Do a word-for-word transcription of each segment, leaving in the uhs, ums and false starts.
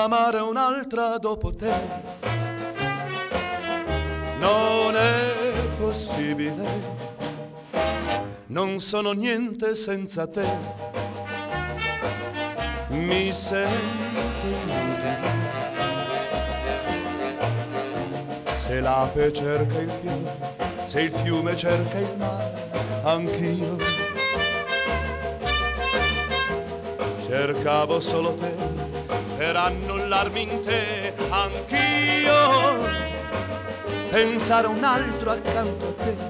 amare un'altra dopo te non è possibile, non sono niente senza te, mi sento inutile. Se l'ape cerca il fiore, se il fiume cerca il mare, anch'io cercavo solo te per annullarmi in te, anch'io pensare a un altro accanto a te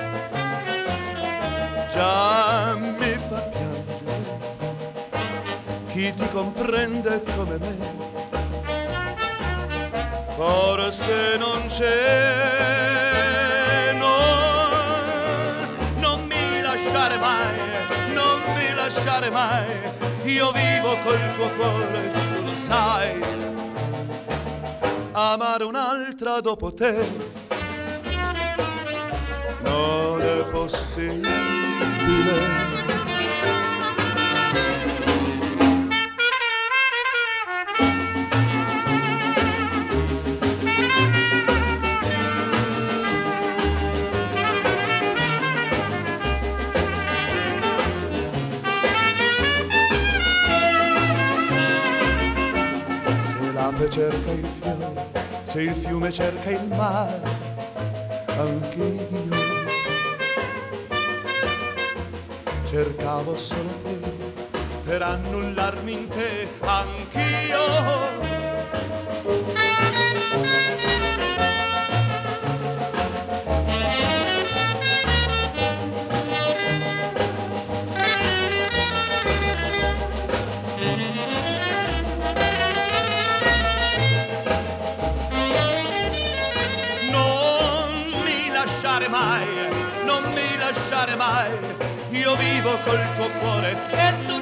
già mi fa piangere. Chi ti comprende come me forse non c'è, no, non mi lasciare mai, non mi lasciare mai, io vivo col tuo cuore, tu lo sai, amare un'altra dopo te non è possibile. Cerca il fiore, se il fiume cerca il mare, anch'io cercavo solo te per annullarmi in te, anch'io mai, non mi lasciare mai, io vivo col tuo cuore e tu